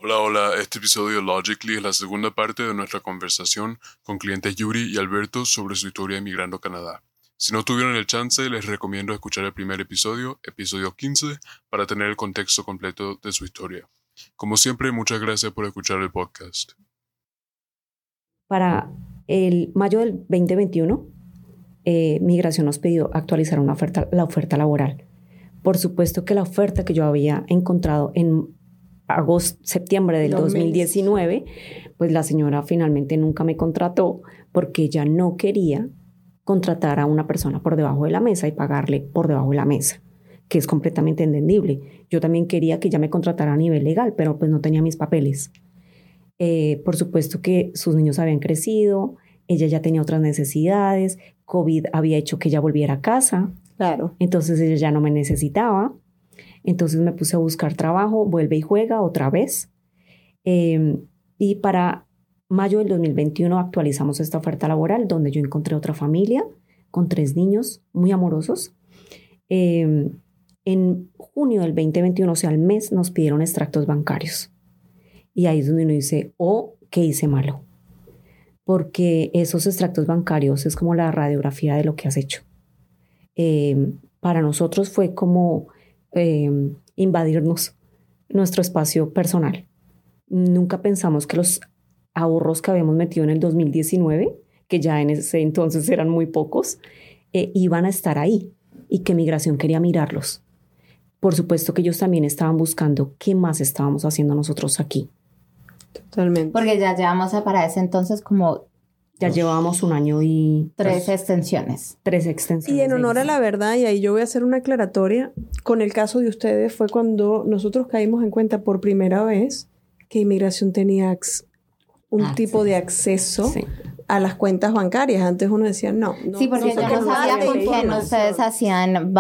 Hola, hola. Este episodio de Logically es la segunda parte de nuestra conversación con clientes Yuri y Alberto sobre su historia emigrando a Canadá. Si no tuvieron el chance, les recomiendo escuchar el primer episodio 15, para tener el contexto completo de su historia. Como siempre, muchas gracias por escuchar el podcast. Para el mayo del 2021, Migración nos pidió actualizar la oferta laboral. Por supuesto que la oferta que yo había encontrado en septiembre del 2019, pues la señora finalmente nunca me contrató porque ella no quería contratar a una persona por debajo de la mesa y pagarle por debajo de la mesa, que es completamente entendible. Yo también quería que ella me contratara a nivel legal, pero pues no tenía mis papeles. Por supuesto que sus niños habían crecido, ella ya tenía otras necesidades, COVID había hecho que ella volviera a casa. Claro. Entonces ella ya no me necesitaba. Entonces me puse a buscar trabajo, vuelve y juega otra vez. Y para mayo del 2021 actualizamos esta oferta laboral donde yo encontré otra familia con 3 niños muy amorosos. En junio del 2021, o sea, al mes, nos pidieron extractos bancarios. Y ahí es donde uno dice, ¿qué hice malo? Porque esos extractos bancarios es como la radiografía de lo que has hecho. Para nosotros fue como invadirnos nuestro espacio personal. Nunca pensamos que los ahorros que habíamos metido en el 2019, que ya en ese entonces eran muy pocos, iban a estar ahí y que Migración quería mirarlos. Por supuesto que ellos también estaban buscando qué más estábamos haciendo nosotros aquí. Totalmente. Porque ya llevamos para ese entonces como... Ya llevábamos 1 año y... 3 extensiones. 3 extensiones. Y en honor a la verdad, y ahí yo voy a hacer una aclaratoria, con el caso de ustedes fue cuando nosotros caímos en cuenta por primera vez que Inmigración tenía un tipo de acceso a las cuentas bancarias. Antes uno decía, no. Sí, porque yo no sabía con quién ustedes hacían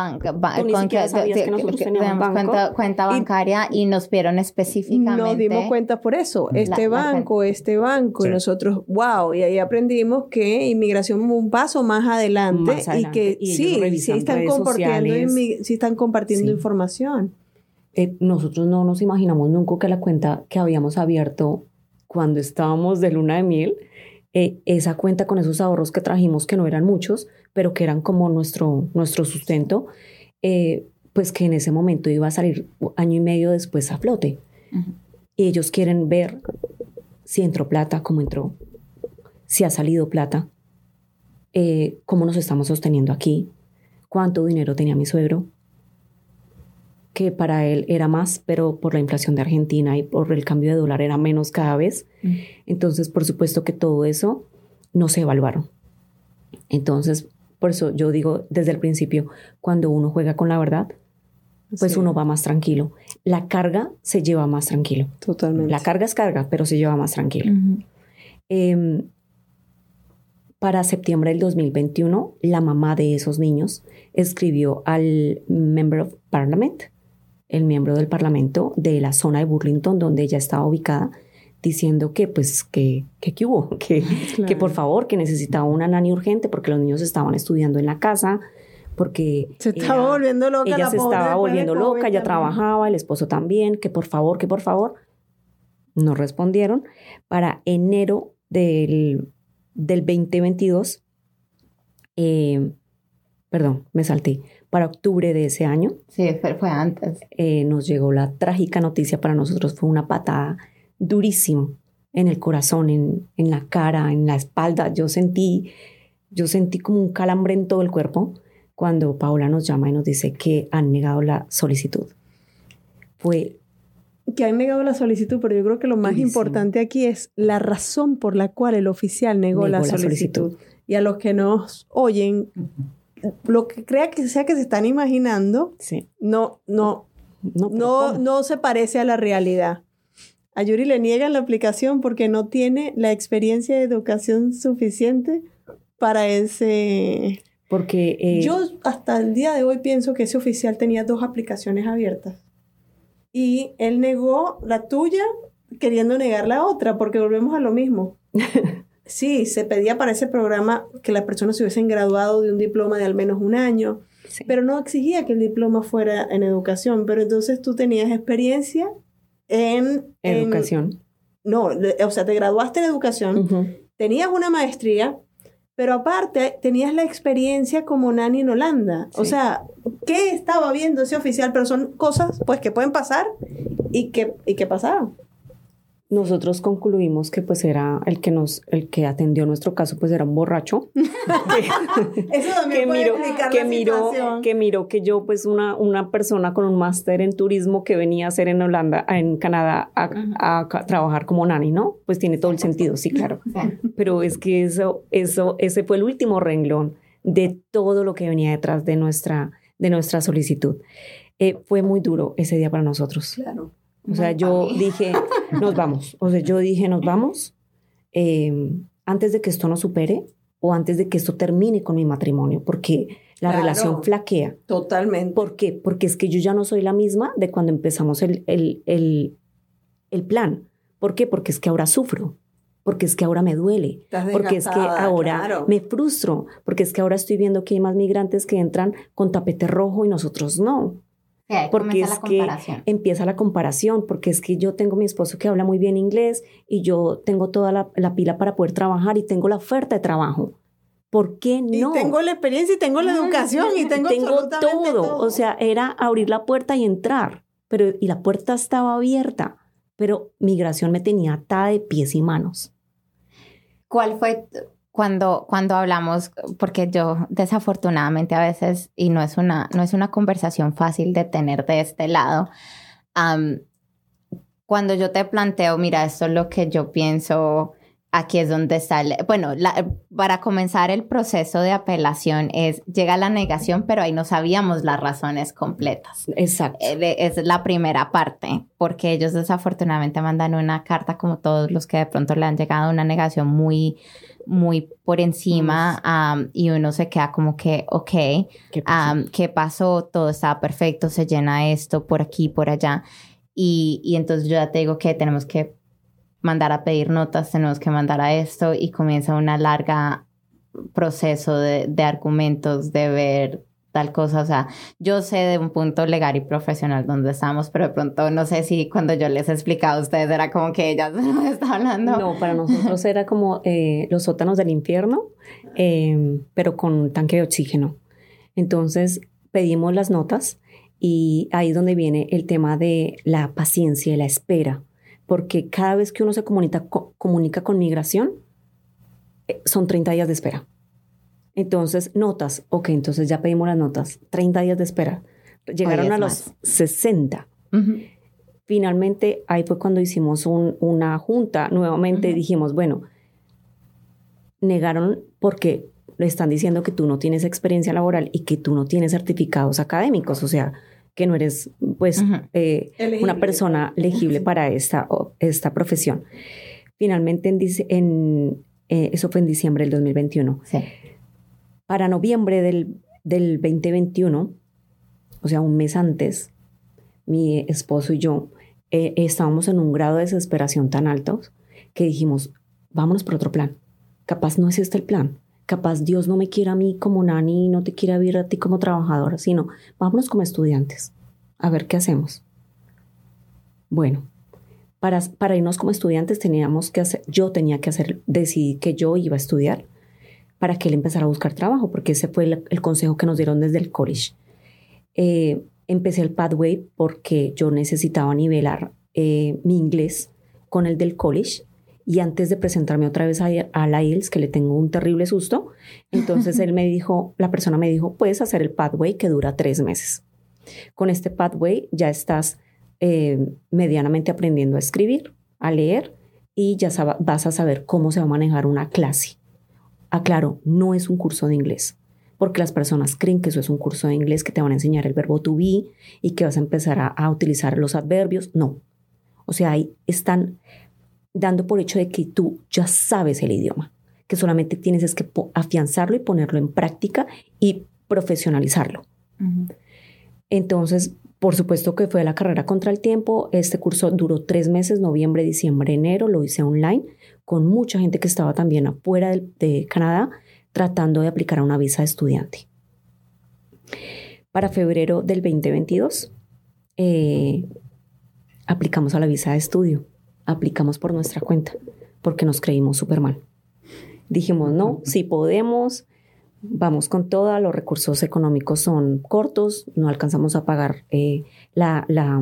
cuenta bancaria y nos vieron específicamente. Nos dimos cuenta por eso. Este banco. Sí. Y nosotros, wow. Y ahí aprendimos que Inmigración un paso más adelante. Y que sí están compartiendo información. Nosotros no nos imaginamos nunca que la cuenta que habíamos abierto cuando estábamos de luna de miel, esa cuenta con esos ahorros que trajimos, que no eran muchos, pero que eran como nuestro sustento, pues que en ese momento iba a salir 1 año y medio después a flote. Uh-huh. Y ellos quieren ver si entró plata, cómo entró, si ha salido plata, cómo nos estamos sosteniendo aquí, cuánto dinero tenía mi suegro, que para él era más, pero por la inflación de Argentina y por el cambio de dólar era menos cada vez. Entonces, por supuesto que todo eso no se evaluaron. Entonces, por eso yo digo desde el principio, cuando uno juega con la verdad, pues uno va más tranquilo. La carga se lleva más tranquilo. Totalmente. La carga es carga, pero se lleva más tranquilo. Uh-huh. Para septiembre del 2021, la mamá de esos niños escribió al Member of Parliament, el miembro del Parlamento de la zona de Burlington, donde ella estaba ubicada, diciendo que hubo, que por favor, que necesitaba una nanny urgente porque los niños estaban estudiando en la casa, porque se estaba volviendo loca. Ella se estaba volviendo loca, ella trabajaba, el esposo también, que por favor. No respondieron. Para enero del 2022, me salté. Para octubre de ese año. Sí, fue antes. Nos llegó la trágica noticia. Para nosotros fue una patada durísima en el corazón, en la cara, en la espalda. Yo sentí como un calambre en todo el cuerpo cuando Paola nos llama y nos dice que han negado la solicitud. Que han negado la solicitud, pero yo creo que lo más importante aquí es la razón por la cual el oficial negó la solicitud. Y a los que nos oyen, lo que crea que sea que se están imaginando, no se parece a la realidad. A Yuri le niegan la aplicación porque no tiene la experiencia de educación suficiente para ese... Porque yo hasta el día de hoy pienso que ese oficial tenía 2 aplicaciones abiertas. Y él negó la tuya queriendo negar la otra, porque volvemos a lo mismo. Sí, se pedía para ese programa que las personas se hubiesen graduado de un diploma de al menos 1 año, pero no exigía que el diploma fuera en educación. Pero entonces tú tenías experiencia en educación. No, o sea, te graduaste en educación, tenías una maestría, pero aparte tenías la experiencia como nani en Holanda. Sí. O sea, ¿qué estaba viendo ese oficial? Pero son cosas pues que pueden pasar y que pasaron. Nosotros concluimos que pues era el que atendió nuestro caso, pues era un borracho. Eso también puede explicar la situación. Que miró que yo, pues una persona con un máster en turismo que venía a hacer en Canadá a trabajar como nani, ¿no? Pues tiene todo el sentido, sí, claro. Pero es que ese fue el último renglón de todo lo que venía detrás de nuestra solicitud. Fue muy duro ese día para nosotros. Claro. O sea, yo dije, nos vamos. Antes de que esto nos supere o antes de que esto termine con mi matrimonio, porque la relación flaquea. Totalmente. ¿Por qué? Porque es que yo ya no soy la misma de cuando empezamos el plan. ¿Por qué? Porque es que ahora sufro. Porque es que ahora me duele. Porque es que ahora me frustro. Porque es que ahora estoy viendo que hay más migrantes que entran con tapete rojo y nosotros no. Porque es que empieza la comparación, porque es que yo tengo mi esposo que habla muy bien inglés y yo tengo toda la pila para poder trabajar y tengo la oferta de trabajo. ¿Por qué no? Y tengo la experiencia y tengo la educación y tengo todo. O sea, era abrir la puerta y entrar, y la puerta estaba abierta, pero migración me tenía atada de pies y manos. ¿Cuál fue cuando hablamos? Porque yo desafortunadamente a veces, y no es una conversación fácil de tener de este lado, cuando yo te planteo, mira, esto es lo que yo pienso, aquí es donde sale, bueno, para comenzar el proceso de apelación llega la negación, pero ahí no sabíamos las razones completas. Exacto. Es la primera parte, porque ellos desafortunadamente mandan una carta, como todos los que de pronto le han llegado, una negación muy por encima, y uno se queda como que, ok, ¿qué pasó? Todo estaba perfecto, se llena esto por aquí, por allá, y entonces yo ya te digo que tenemos que mandar a pedir notas, tenemos que mandar a esto, y comienza una larga proceso de argumentos, de ver tal cosa. O sea, yo sé de un punto legal y profesional donde estamos, pero de pronto no sé si cuando yo les explicaba a ustedes era como que ella me está hablando. No, para nosotros era como los sótanos del infierno, pero con un tanque de oxígeno. Entonces pedimos las notas y ahí es donde viene el tema de la paciencia y la espera, porque cada vez que uno se comunica con migración, son 30 días de espera. Entonces, notas, ok, entonces ya pedimos las notas, 30 días de espera. Llegaron a los 60. Finalmente, ahí fue cuando hicimos una junta. Nuevamente dijimos, bueno, negaron porque le están diciendo que tú no tienes experiencia laboral y que tú no tienes certificados académicos, o sea, que no eres pues una persona elegible para esta profesión. Finalmente, eso fue en diciembre del 2021. Sí. Para noviembre del 2021, o sea, un mes antes, mi esposo y yo estábamos en un grado de desesperación tan alto que dijimos, vámonos por otro plan. Capaz no es este el plan. Capaz Dios no me quiere a mí como nani, no te quiere ver a ti como trabajadora, sino vámonos como estudiantes. A ver qué hacemos. Bueno, para irnos como estudiantes decidí que yo iba a estudiar para que él empezara a buscar trabajo, porque ese fue el consejo que nos dieron desde el college. Empecé el pathway porque yo necesitaba nivelar mi inglés con el del college, y antes de presentarme otra vez a la IELTS, que le tengo un terrible susto, entonces la persona me dijo, puedes hacer el pathway que dura 3 meses. Con este pathway ya estás medianamente aprendiendo a escribir, a leer, y ya vas a saber cómo se va a manejar una clase. Aclaro, no es un curso de inglés, porque las personas creen que eso es un curso de inglés, que te van a enseñar el verbo to be y que vas a empezar a utilizar los adverbios. No. O sea, ahí están dando por hecho de que tú ya sabes el idioma, que solamente tienes que afianzarlo y ponerlo en práctica y profesionalizarlo. Entonces, por supuesto que fue la carrera contra el tiempo. Este curso duró 3 meses, noviembre, diciembre, enero. Lo hice online con mucha gente que estaba también afuera de Canadá tratando de aplicar a una visa de estudiante. Para febrero del 2022, aplicamos a la visa de estudio, aplicamos por nuestra cuenta, porque nos creímos súper mal. Dijimos, no, sí podemos, vamos con toda, los recursos económicos son cortos, no alcanzamos a pagar la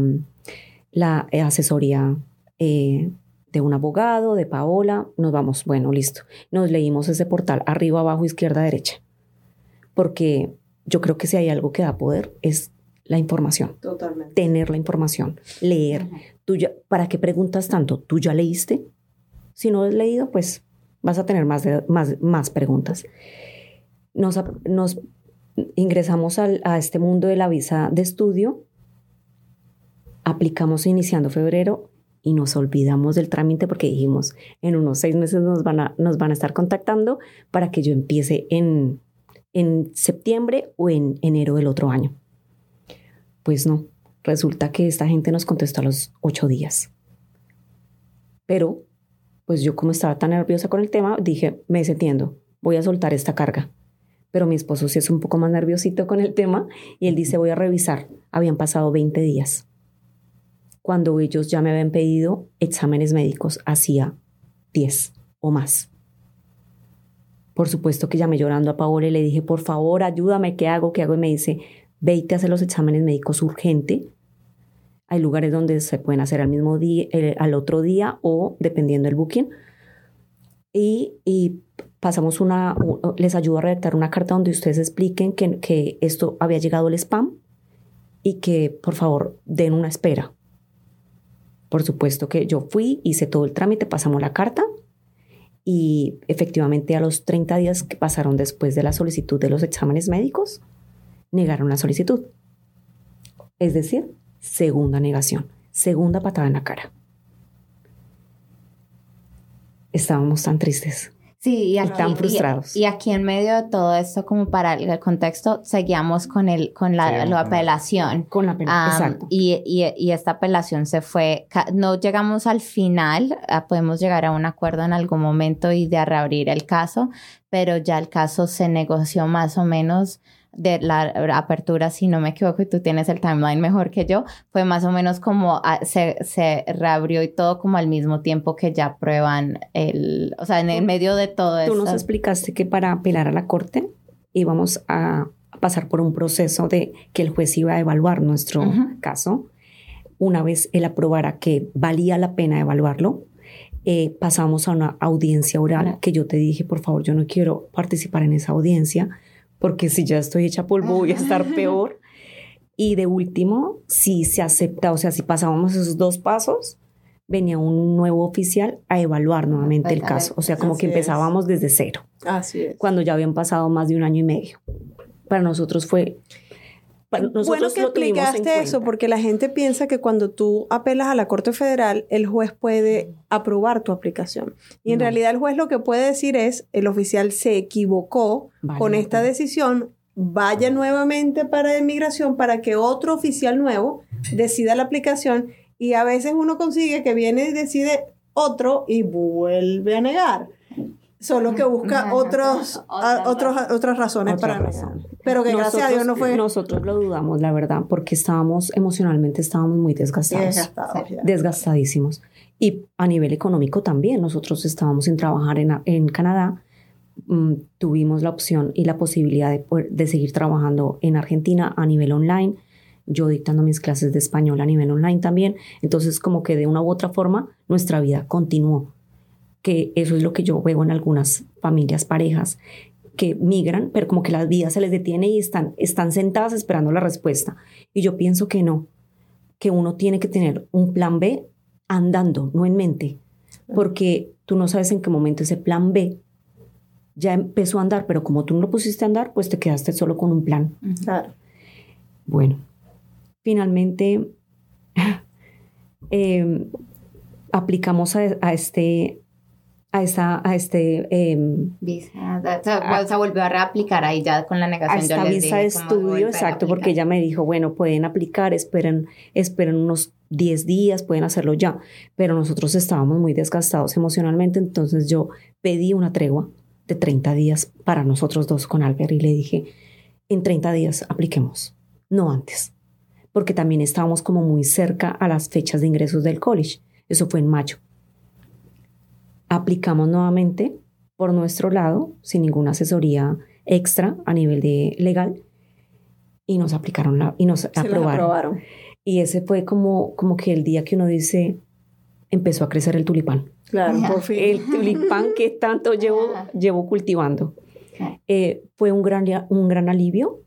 asesoría de un abogado, de Paola, nos vamos, bueno, listo. Nos leímos ese portal arriba, abajo, izquierda, derecha, porque yo creo que si hay algo que da poder es la información. Totalmente. Tener la información, leer. ¿Tú ya, ¿para qué preguntas tanto? ¿Tú ya leíste? Si no has leído, pues vas a tener más preguntas. Nos ingresamos a este mundo de la visa de estudio, aplicamos iniciando febrero y nos olvidamos del trámite porque dijimos, en unos 6 meses nos van a estar contactando para que yo empiece en septiembre o en enero del otro año. Pues no, resulta que esta gente nos contestó a los 8 días. Pero, pues yo como estaba tan nerviosa con el tema, dije, me desentiendo, voy a soltar esta carga. Pero mi esposo sí es un poco más nerviosito con el tema y él dice, voy a revisar. Habían pasado 20 días. Cuando ellos ya me habían pedido exámenes médicos, hacía 10 o más. Por supuesto que llamé llorando a Paola y le dije, por favor, ayúdame, ¿qué hago? Y me dice, vete a hacer los exámenes médicos urgente. Hay lugares donde se pueden hacer al mismo día, al otro día o dependiendo del booking. Y pasamos les ayudo a redactar una carta donde ustedes expliquen que esto había llegado al spam y que por favor den una espera. Por supuesto que yo fui, hice todo el trámite, pasamos la carta y efectivamente a los 30 días que pasaron después de la solicitud de los exámenes médicos, negaron la solicitud. Es decir, segunda negación, segunda patada en la cara. Estábamos tan tristes. Sí, y tan frustrados. Y aquí en medio de todo esto, como para el contexto, seguíamos con la apelación. Con la apelación, exacto. Y esta apelación se fue, no llegamos al final, podemos llegar a un acuerdo en algún momento y de reabrir el caso, pero ya el caso se negoció más o menos de la apertura, si no me equivoco, y tú tienes el timeline mejor que yo, fue más o menos como se reabrió y todo como al mismo tiempo que ya aprueban o sea, en el medio de todo eso. Tú nos explicaste que para apelar a la corte íbamos a pasar por un proceso de que el juez iba a evaluar nuestro caso. Una vez él aprobara que valía la pena evaluarlo, pasamos a una audiencia oral que yo te dije, por favor, yo no quiero participar en esa audiencia porque si ya estoy hecha polvo voy a estar peor. Y de último, si se acepta, o sea, si pasábamos esos 2 pasos, venía un nuevo oficial a evaluar nuevamente el caso. O sea, como que empezábamos desde cero. Así es. Cuando ya habían pasado más de 1 año y medio. Para nosotros fue... Bueno que explicaste eso, porque la gente piensa que cuando tú apelas a la Corte Federal, el juez puede aprobar tu aplicación. Y en realidad el juez lo que puede decir es, el oficial se equivocó con esta decisión, vaya nuevamente para inmigración para que otro oficial nuevo decida la aplicación, y a veces uno consigue que viene y decide otro y vuelve a negar. Solo que busca otras razones para negar. Pero que gracias a Dios no fue... Nosotros lo dudamos, la verdad, porque emocionalmente estábamos muy desgastados. Desgastadísimos. Y a nivel económico también. Nosotros estábamos sin trabajar en Canadá. Tuvimos la opción y la posibilidad de seguir trabajando en Argentina a nivel online. Yo dictando mis clases de español a nivel online también. Entonces, como que de una u otra forma, nuestra vida continuó. Que eso es lo que yo veo en algunas familias, parejas, que migran, pero como que la vida se les detiene y están sentadas esperando la respuesta. Y yo pienso que no, que uno tiene que tener un plan B andando, no en mente, porque tú no sabes en qué momento ese plan B ya empezó a andar, pero como tú no lo pusiste a andar, pues te quedaste solo con un plan. Claro. Bueno, finalmente aplicamos a este visa. Se volvió a reaplicar ahí ya con la negación. A esta visa de estudio, exacto, porque ella me dijo, bueno, pueden aplicar, esperen unos 10 días, pueden hacerlo ya. Pero nosotros estábamos muy desgastados emocionalmente, entonces yo pedí una tregua de 30 días para nosotros dos con Albert y le dije, en 30 días apliquemos, no antes. porque también estábamos como muy cerca a las fechas de ingresos del college. Eso fue en mayo. Aplicamos nuevamente por nuestro lado, sin ninguna asesoría extra a nivel de legal, y nos aplicaron y nos aprobaron. Y ese fue como que el día que uno dice, empezó a crecer el tulipán. Claro, por fin. El tulipán que tanto llevo cultivando. Fue un gran alivio.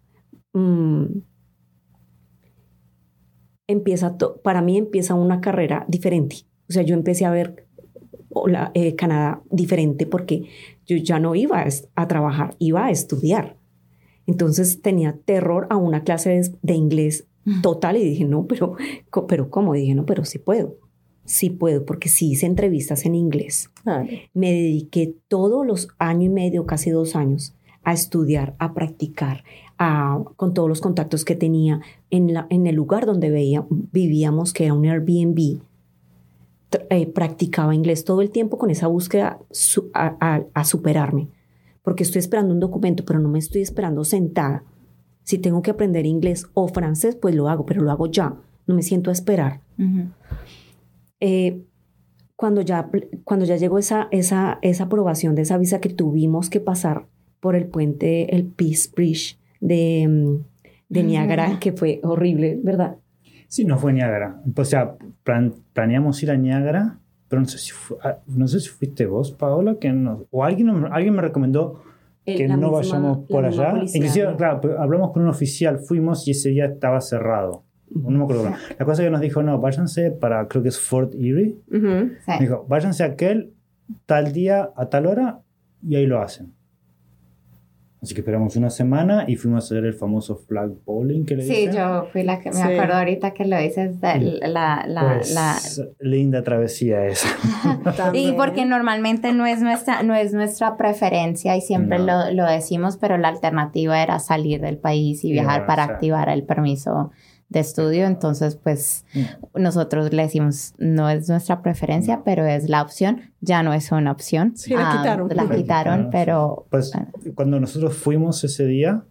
Para mí empieza una carrera diferente. O sea, yo empecé a ver Canadá diferente porque yo ya no iba a trabajar, iba a estudiar. Entonces tenía terror a una clase de inglés total y dije, no, pero ¿cómo? Dije, no, pero sí puedo, porque sí hice entrevistas en inglés. Me dediqué todos los año y medio, casi 2 años, a estudiar, a practicar, con todos los contactos que tenía en el lugar donde vivíamos, que era un Airbnb. Practicaba inglés todo el tiempo con esa búsqueda a superarme. Porque estoy esperando un documento, pero no me estoy esperando sentada. Si tengo que aprender inglés o francés, pues lo hago, pero lo hago ya. No me siento a esperar. Uh-huh. Cuando ya llegó esa aprobación de esa visa que tuvimos que pasar por el puente, el Peace Bridge de Niágara, que fue horrible, ¿verdad? Sí, no fue Niágara. O sea, planeamos ir a Niágara, pero no sé si fuiste vos, Paola, o alguien me recomendó que no vayamos por allá. Inclusive, claro, hablamos con un oficial, fuimos y ese día estaba cerrado. No me acuerdo. La cosa que nos dijo, no, váyanse para, creo que es Fort Erie. Uh-huh. Sí. Dijo, váyanse a aquel tal día a tal hora y ahí lo hacen. Así que esperamos una semana y fuimos a hacer el famoso flag bowling que le dicen. Sí, yo fui la que me acuerdo ahorita que lo dices. Linda travesía esa. Y porque normalmente no es nuestra preferencia y siempre lo decimos, pero la alternativa era salir del país y viajar para activar el permiso de estudio. Entonces, pues nosotros le decimos, no es nuestra preferencia, pero es la opción. Ya no es una opción. Sí, la quitaron. La quitaron, pero... Pues cuando nosotros fuimos ese día...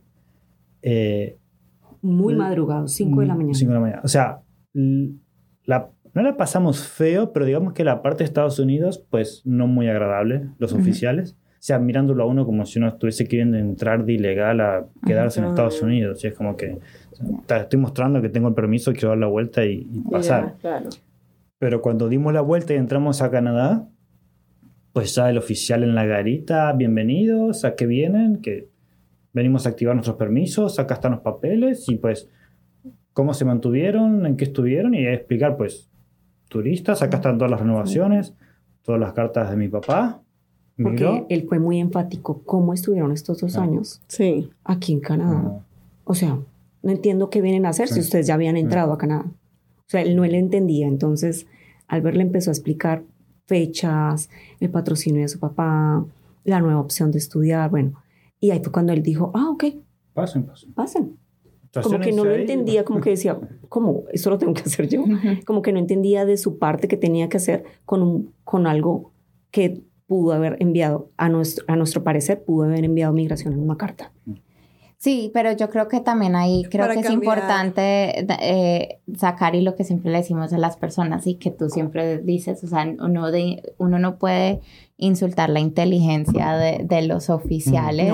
muy madrugado, 5 de la mañana. 5 de la mañana. O sea, no la pasamos feo, pero digamos que la parte de Estados Unidos, pues no muy agradable, los oficiales. O sea, mirándolo a uno como si uno estuviese queriendo entrar de ilegal a quedarse en Estados Unidos. Y es como que estoy mostrando que tengo el permiso, quiero dar la vuelta y pasar. Claro. Pero cuando dimos la vuelta y entramos a Canadá, pues ya el oficial en la garita, bienvenidos, ¿a qué vienen? Que venimos a activar nuestros permisos, acá están los papeles y pues cómo se mantuvieron, en qué estuvieron y explicar pues turistas, acá están todas las renovaciones, todas las cartas de mi papá. Porque él fue muy enfático. ¿Cómo estuvieron estos 2 años aquí en Canadá? O sea, no entiendo qué vienen a hacer si ustedes ya habían entrado a Canadá. O sea, él no le entendía. Entonces, Albert le empezó a explicar fechas, el patrocinio de su papá, la nueva opción de estudiar, bueno. Y ahí fue cuando él dijo, ok. Pasen. Como que no lo entendía, como que decía, ¿cómo? ¿Eso lo tengo que hacer yo? Como que no entendía de su parte que tenía que hacer con algo que pudo haber enviado, a nuestro parecer, pudo haber enviado migración en una carta. Sí, pero yo creo que también ahí es importante sacar y lo que siempre le decimos a las personas y que tú siempre dices, o sea, uno no puede insultar la inteligencia de los oficiales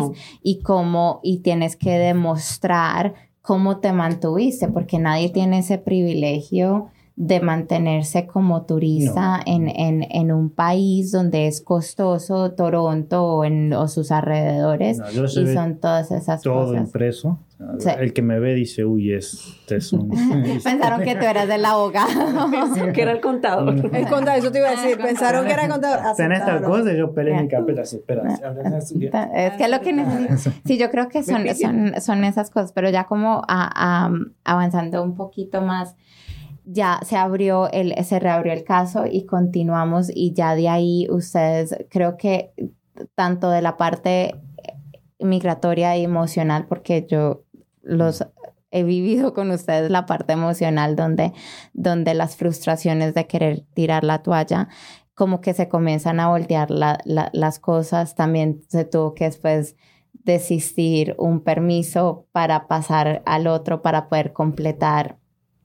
y tienes que demostrar cómo te mantuviste, porque nadie tiene ese privilegio de mantenerse como turista en un país donde es costoso, Toronto o sus alrededores, y son todas esas cosas. Todo impreso. Sí. El que me ve dice, uy, este es un... Pensaron que tú eras el abogado. Que era el contador. El contador, eso te iba a decir. Pensaron que era el contador. Tenés tal cosa y yo peleé mi carpeta así, espera. Es que lo que necesito... Sí, yo creo que son esas cosas, pero ya como avanzando un poquito más, ya se reabrió el caso y continuamos, y ya de ahí ustedes, creo que tanto de la parte migratoria y emocional, porque yo los he vivido con ustedes, la parte emocional donde las frustraciones de querer tirar la toalla, como que se comienzan a voltear las cosas. También se tuvo que después desistir un permiso para pasar al otro para poder completar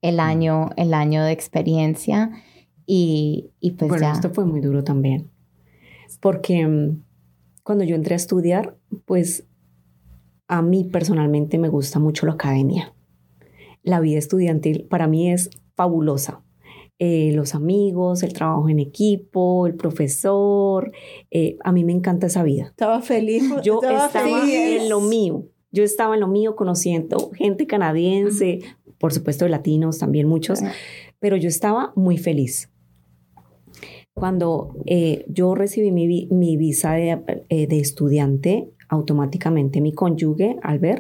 el año de experiencia y pues bueno, ya. Esto fue muy duro también, porque cuando yo entré a estudiar, pues a mí personalmente me gusta mucho la academia. La vida estudiantil para mí es fabulosa. Los amigos, el trabajo en equipo, el profesor, a mí me encanta esa vida. Estaba feliz. Yo estaba en lo mío. Yo estaba en lo mío conociendo gente canadiense, por supuesto de latinos también muchos, pero yo estaba muy feliz. Cuando yo recibí mi visa de estudiante, automáticamente mi cónyuge, Albert,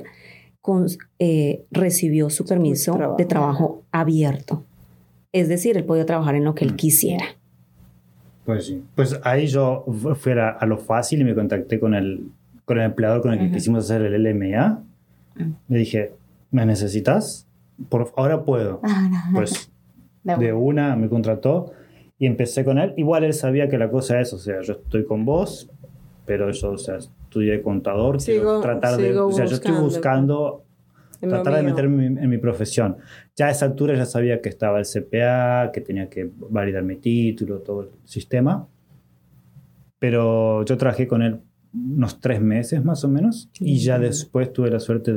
recibió su permiso de trabajo abierto. Es decir, él podía trabajar en lo que él quisiera. Pues sí. Pues ahí yo fui a lo fácil y me contacté con el empleador con el que quisimos hacer el LMA. Le dije, ¿me necesitas? Ahora puedo. Pues de una me contrató y empecé con él. Igual él sabía que la cosa es, o sea, yo estoy con vos, pero yo, o sea, estudié contador. Quiero tratar de... O sea, yo estoy buscando tratar de meterme en mi profesión. Ya a esa altura ya sabía que estaba el CPA, que tenía que validar mi título, todo el sistema. Pero yo trabajé con él unos 3 meses más o menos y ya después tuve la suerte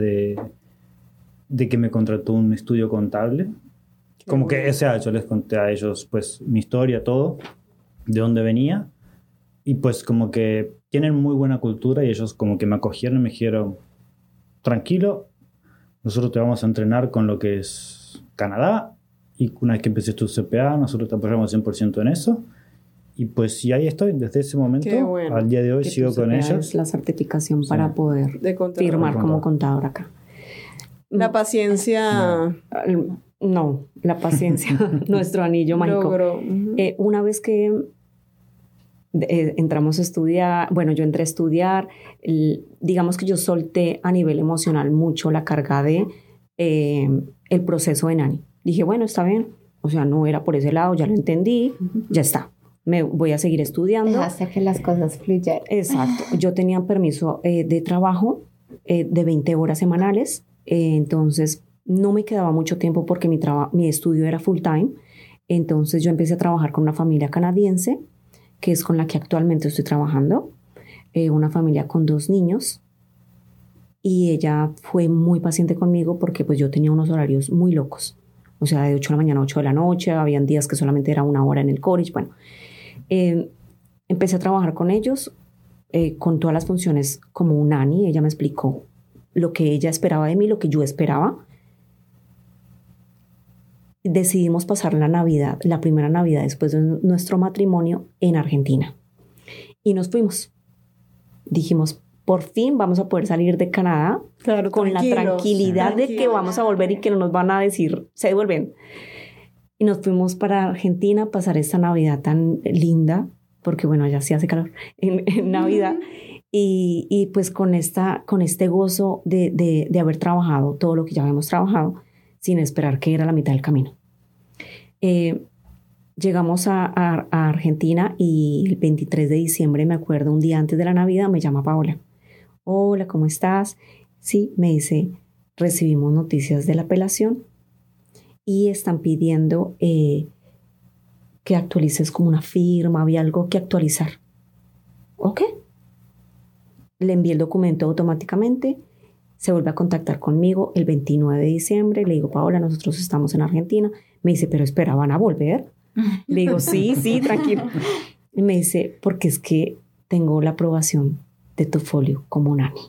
de que me contrató un estudio contable. Como que, o sea, yo les conté a ellos pues mi historia, todo, de dónde venía y pues como que tienen muy buena cultura y ellos como que me acogieron y me dijeron, tranquilo, nosotros te vamos a entrenar con lo que es Canadá y una vez que empieces tu CPA, nosotros te apoyamos 100% en eso. Y pues y ahí estoy, desde ese momento al día de hoy sigo con ellos. Es la certificación para poder firmar como contador acá. La paciencia... No, la paciencia, nuestro anillo mágico. Una vez que entramos a estudiar, bueno, yo entré a estudiar, digamos que yo solté a nivel emocional mucho la carga de el proceso de Nani. Dije, bueno, está bien, o sea, no era por ese lado, ya lo entendí, ya está. Me voy a seguir estudiando. Dejaste que las cosas fluyeran. Exacto. Yo tenía permiso de trabajo de 20 horas semanales, entonces no me quedaba mucho tiempo porque mi estudio era full time. Entonces yo empecé a trabajar con una familia canadiense, que es con la que actualmente estoy trabajando, una familia con 2 niños. Y ella fue muy paciente conmigo porque pues yo tenía unos horarios muy locos. O sea, de 8 de la mañana a 8 de la noche, habían días que solamente era 1 hora en el college. Bueno, empecé a trabajar con ellos, con todas las funciones como un nanny. Ella me explicó lo que ella esperaba de mí, lo que yo esperaba. Decidimos pasar la primera Navidad después de nuestro matrimonio en Argentina. Y nos fuimos. Dijimos, por fin vamos a poder salir de Canadá con la tranquilidad de que vamos a volver y que no nos van a decir, se devuelven. Y nos fuimos para Argentina a pasar esta Navidad tan linda, porque bueno, allá sí hace calor en Navidad. Y pues con este gozo de haber trabajado todo lo que ya habíamos trabajado, sin esperar que era la mitad del camino. Llegamos a Argentina y el 23 de diciembre, me acuerdo, un día antes de la Navidad, me llama Paola. Hola, ¿cómo estás? Sí, me dice, recibimos noticias de la apelación y están pidiendo que actualices como una firma, había algo que actualizar. Ok. Le envié el documento automáticamente. Se vuelve a contactar conmigo el 29 de diciembre. Le digo, Paola, nosotros estamos en Argentina. Me dice, pero espera, ¿van a volver? Le digo, sí, tranquilo. Y me dice, porque es que tengo la aprobación de tu folio como nanny.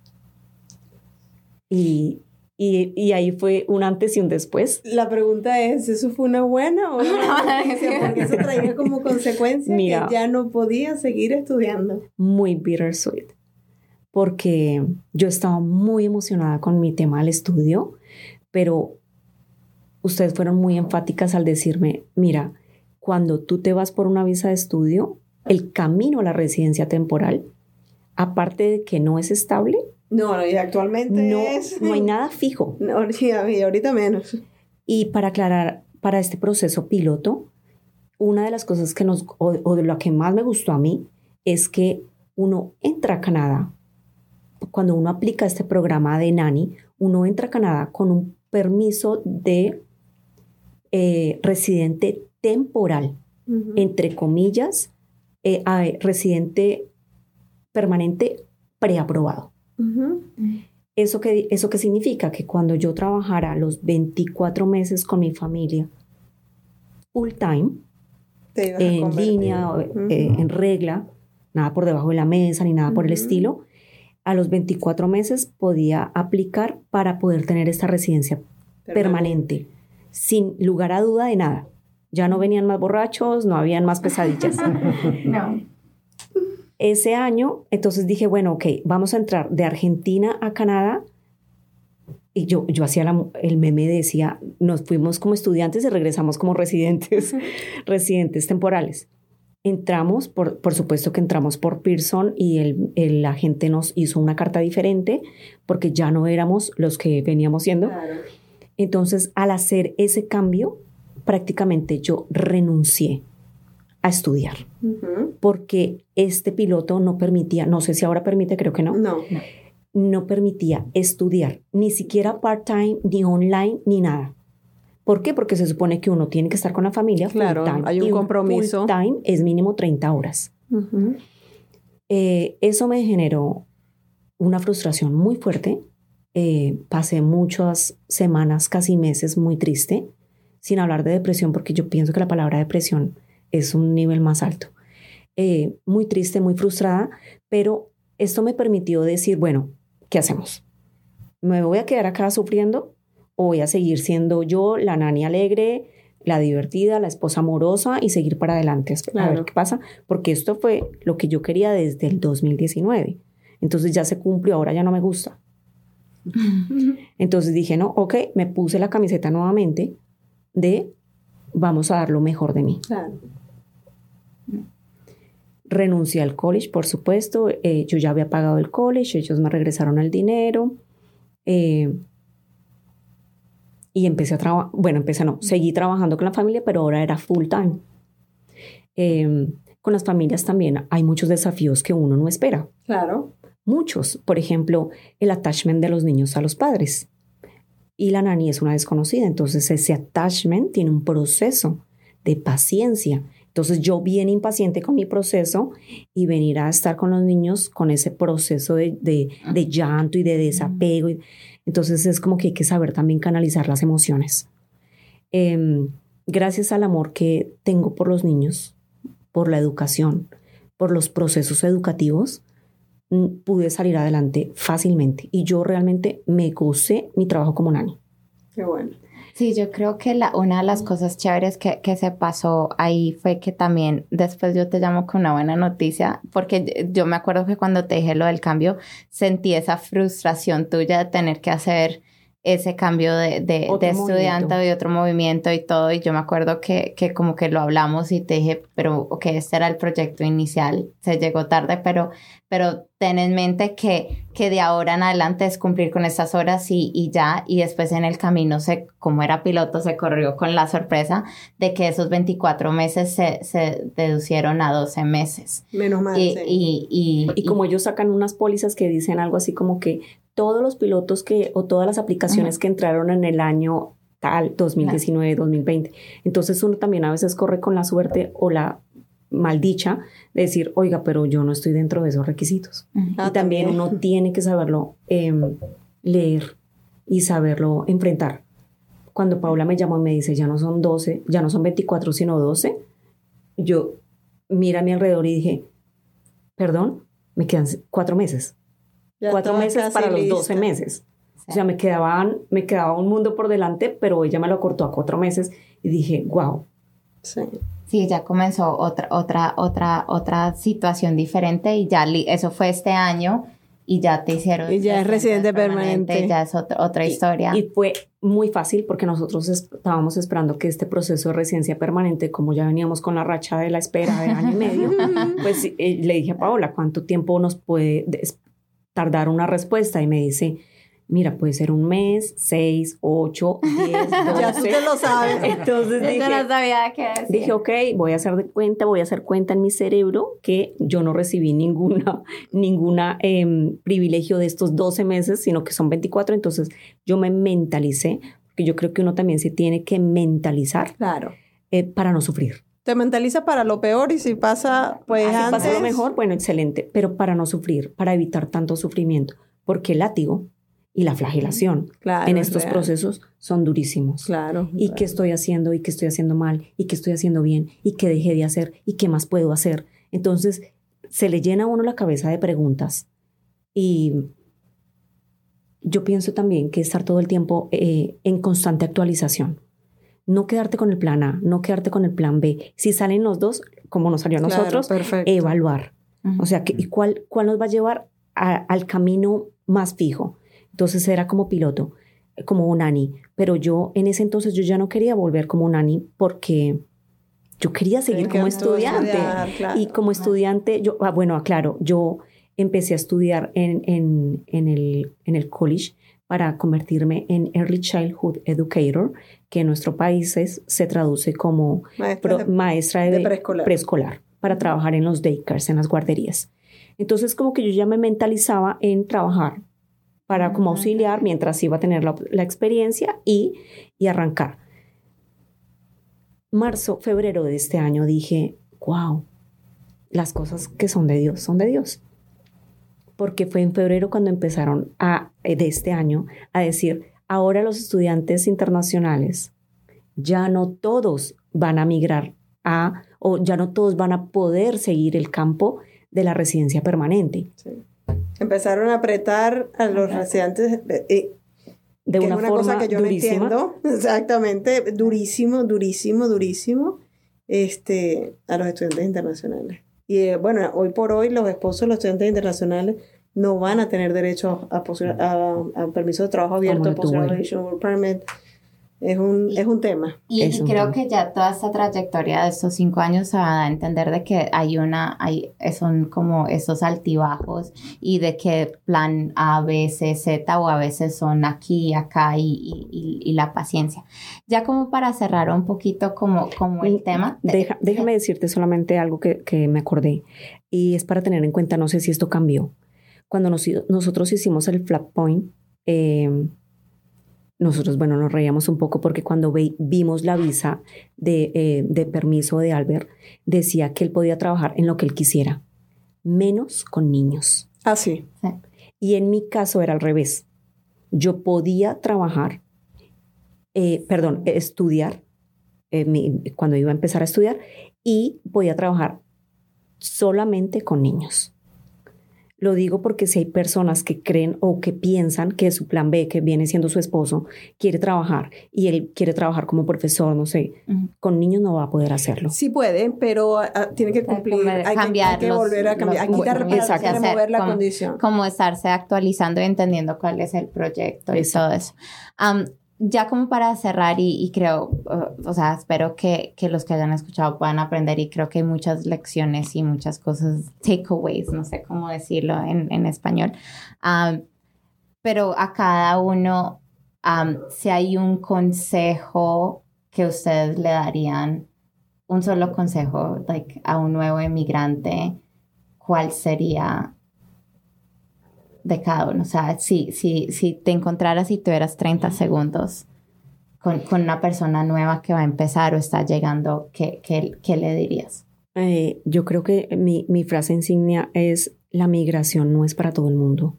Y ahí fue un antes y un después. La pregunta es, ¿eso fue una buena o una mala noticia? Porque eso traía como consecuencia que ya no podía seguir estudiando. Muy bittersweet. Porque yo estaba muy emocionada con mi tema del estudio, pero ustedes fueron muy enfáticas al decirme, mira, cuando tú te vas por una visa de estudio, el camino a la residencia temporal, aparte de que no es estable, no, y actualmente no hay nada fijo. No, y ahorita menos. Y para aclarar, para este proceso piloto, una de las cosas que o de lo que más me gustó a mí, es que uno entra a Canadá. Cuando uno aplica este programa de nanny, uno entra a Canadá con un permiso de residente temporal, entre comillas, residente permanente preaprobado. ¿Eso qué significa? Que cuando yo trabajara los 24 meses con mi familia full time, en línea, en regla, nada por debajo de la mesa ni nada por el estilo, a los 24 meses podía aplicar para poder tener esta residencia permanente, sin lugar a duda de nada. Ya no venían más borrachos, no habían más pesadillas. No. Ese año, entonces dije, bueno, ok, vamos a entrar de Argentina a Canadá. Y yo hacía el meme, decía, nos fuimos como estudiantes y regresamos como residentes temporales. Entramos, por supuesto que entramos por Pearson y el agente nos hizo una carta diferente porque ya no éramos los que veníamos siendo. Claro. Entonces, al hacer ese cambio, prácticamente yo renuncié a estudiar porque este piloto no permitía, no sé si ahora permite, creo que no permitía estudiar, ni siquiera part-time, ni online, ni nada. ¿Por qué? Porque se supone que uno tiene que estar con la familia claro, full time. Hay un compromiso. Full time es mínimo 30 horas. Eso me generó una frustración muy fuerte. Pasé muchas semanas, casi meses, muy triste, sin hablar de depresión, porque yo pienso que la palabra depresión es un nivel más alto. Muy triste, muy frustrada, pero esto me permitió decir, bueno, ¿qué hacemos? ¿Me voy a quedar acá sufriendo o voy a seguir siendo yo la nani alegre, la divertida, la esposa amorosa y seguir para adelante? Claro. A ver qué pasa, porque esto fue lo que yo quería desde el 2019. Entonces ya se cumplió, ahora ya no me gusta. Entonces dije, no, ok, me puse la camiseta nuevamente de vamos a dar lo mejor de mí. Claro. Renuncié al college, por supuesto. Yo ya había pagado el college, ellos me regresaron el dinero. Y empecé a trabajar, seguí trabajando con la familia, pero ahora era full time. Con las familias también hay muchos desafíos que uno no espera. Claro. Muchos. Por ejemplo, el attachment de los niños a los padres. Y la nani es una desconocida. Entonces, ese attachment tiene un proceso de paciencia. Entonces, yo bien impaciente con mi proceso y venir a estar con los niños con ese proceso de llanto y de desapego. Entonces, es como que hay que saber también canalizar las emociones. Gracias al amor que tengo por los niños, por la educación, por los procesos educativos, pude salir adelante fácilmente. Y yo realmente me gocé mi trabajo como nani. Qué bueno. Sí, yo creo que una de las cosas chéveres que se pasó ahí fue que también después yo te llamo con una buena noticia, porque yo me acuerdo que cuando te dije lo del cambio, sentí esa frustración tuya de tener que hacer ese cambio de estudiante y otro movimiento y todo. Y yo me acuerdo que como que lo hablamos y te dije, pero ok, este era el proyecto inicial, se llegó tarde, pero ten en mente que de ahora en adelante es cumplir con estas horas y ya. Y después en el camino, como era piloto, se corrió con la sorpresa de que esos 24 meses se deducieron a 12 meses. Menos mal, y como ellos sacan unas pólizas que dicen algo así como que todos los pilotos o todas las aplicaciones que entraron en el año tal, 2019, 2020. Entonces uno también a veces corre con la suerte o la maldicha de decir, oiga, pero yo no estoy dentro de esos requisitos. Y también uno tiene que saberlo leer y saberlo enfrentar. Cuando Paula me llamó y me dice, ya no son 12, ya no son 24, sino 12, yo miré a mi alrededor y dije, perdón, me quedan 4 meses. Ya 4 meses para los 12 meses. Sí. O sea, me quedaba un mundo por delante, pero ella me lo cortó a 4 meses y dije, wow. Sí, ya comenzó otra situación diferente y ya eso fue este año y ya te hicieron. Y ya es residente permanente. Ya es otra historia. Y fue muy fácil porque nosotros estábamos esperando que este proceso de residencia permanente, como ya veníamos con la racha de la espera de año y medio, pues le dije a Paola, ¿cuánto tiempo nos puede tardar una respuesta? Y me dice, mira, puede ser 1 mes, 6, 8, 10, 12. Ya tú te lo sabes. Entonces dije, ok, voy a hacer cuenta en mi cerebro que yo no recibí ninguna privilegio de estos 12 meses, sino que son 24. Entonces yo me mentalicé, que yo creo que uno también se tiene que mentalizar para no sufrir. Te mentaliza para lo peor y si pasa, pues si antes... pasa lo mejor, bueno, excelente, pero para no sufrir, para evitar tanto sufrimiento, porque el látigo y la flagelación en estos procesos son durísimos. Claro. ¿Y qué estoy haciendo? ¿Y qué estoy haciendo mal? ¿Y qué estoy haciendo bien? ¿Y qué dejé de hacer? ¿Y qué más puedo hacer? Entonces, se le llena a uno la cabeza de preguntas. Y yo pienso también que estar todo el tiempo en constante actualización. No quedarte con el plan A, no quedarte con el plan B. Si salen los dos, como nos salió a nosotros, evaluar. O sea, ¿cuál nos va a llevar al camino más fijo? Entonces era como piloto, como un nani. Pero yo en ese entonces yo ya no quería volver como un nani porque yo quería seguir como estudiante. Y como estudiante, yo empecé a estudiar en el college para convertirme en Early Childhood Educator, que en nuestro país se traduce como maestra de preescolar, para trabajar en los daycares, en las guarderías. Entonces como que yo ya me mentalizaba en trabajar para como auxiliar mientras iba a tener la experiencia y arrancar. Marzo, febrero de este año dije, wow, las cosas que son de Dios, son de Dios. Porque fue en febrero cuando empezaron de este año a decir, ahora los estudiantes internacionales ya no todos van a migrar o ya no todos van a poder seguir el campo de la residencia permanente. Sí. Empezaron a apretar a los residentes de una forma cosa que yo durísima. No entiendo. Exactamente, durísimo, a los estudiantes internacionales. Y bueno, hoy por hoy los esposos de los estudiantes internacionales no van a tener derecho a permiso de trabajo abierto, post-graduation work permit. Es un tema. Y creo que ya toda esta trayectoria de estos 5 años se va a entender de que son como esos altibajos y de que plan A, B, C, Z o a veces son aquí y acá y la paciencia. Ya como para cerrar un poquito como el tema. Déjame decirte solamente algo que me acordé y es para tener en cuenta, no sé si esto cambió. Cuando nosotros hicimos el flat point, nosotros, nos reíamos un poco porque cuando vimos la visa de permiso de Albert, decía que él podía trabajar en lo que él quisiera, menos con niños. Ah, sí. Y en mi caso era al revés. Yo podía trabajar, estudiar, cuando iba a empezar a estudiar, y podía trabajar solamente con niños. Lo digo porque si hay personas que creen o que piensan que su plan B, que viene siendo su esposo, quiere trabajar y él quiere trabajar como profesor, no sé, con niños no va a poder hacerlo. Sí puede, pero tiene que cumplir, hay que volver a cambiar, hay que remover la condición. Como estarse actualizando y entendiendo cuál es el proyecto y todo eso. Ya como para cerrar y creo, espero que los que hayan escuchado puedan aprender y creo que hay muchas lecciones y muchas cosas, takeaways, no sé cómo decirlo en español. Pero a cada uno, si hay un consejo que ustedes le darían, un solo consejo a un nuevo emigrante, ¿cuál sería de cada uno? O sea, si te encontraras y tuvieras 30 segundos con una persona nueva que va a empezar o está llegando, ¿qué le dirías? Yo creo que mi frase insignia es: la migración no es para todo el mundo.